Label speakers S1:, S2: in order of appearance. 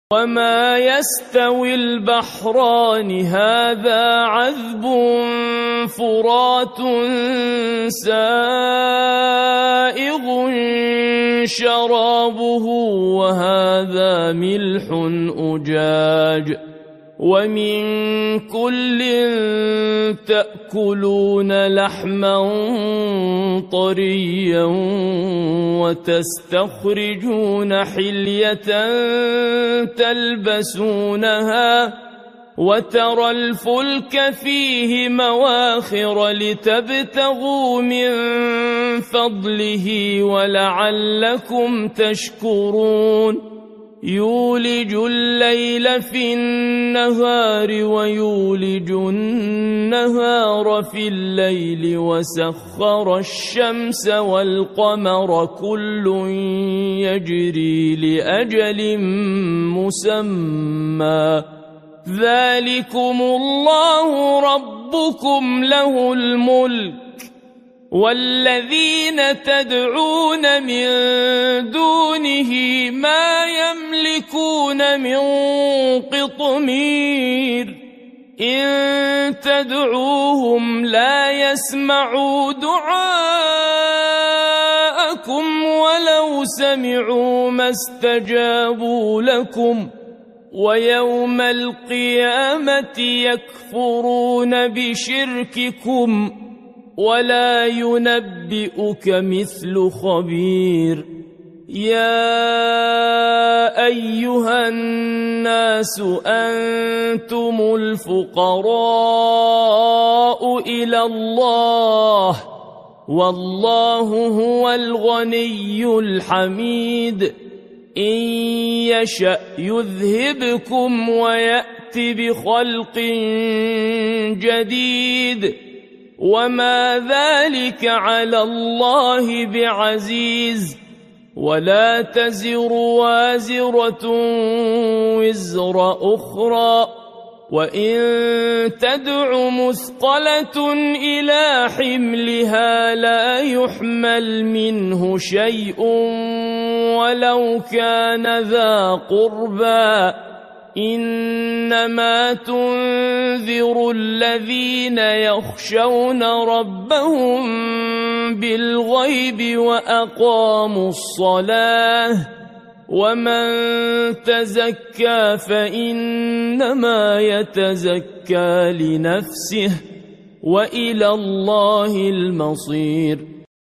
S1: وما يستوي البحران هذا عذب فرات سائغ شرابه وهذا ملح أجاج ومن كل تأكلون لحما طريا وتستخرجون حلية تلبسونها وترى الفلك فيه مواخر لتبتغوا من فضله ولعلكم تشكرون يولج الليل في النهار ويولج النهار في الليل وسخر الشمس والقمر كل يجري لأجل مسمى ذلكم الله ربكم له الملك والذين تدعون من دونه ما يملكون من قطمير إن تدعوهم لا يسمعوا دعاءكم ولو سمعوا ما استجابوا لكم ويوم القيامة يكفرون بشرككم ولا ينبئك مثل خبير يا أيها الناس أنتم الفقراء إلى الله والله هو الغني الحميد إن يشأ يذهبكم ويأت بخلق جديد وما ذلك على الله بعزيز ولا تزر وازرة وزر أخرى وإن تدع مثقلة إلى حملها لا يحمل منه شيء ولو كان ذا قربى إنما تنذر الذين يخشون ربهم بالغيب وأقاموا الصلاة ومن تزكى فإنما يتزكى لنفسه وإلى الله المصير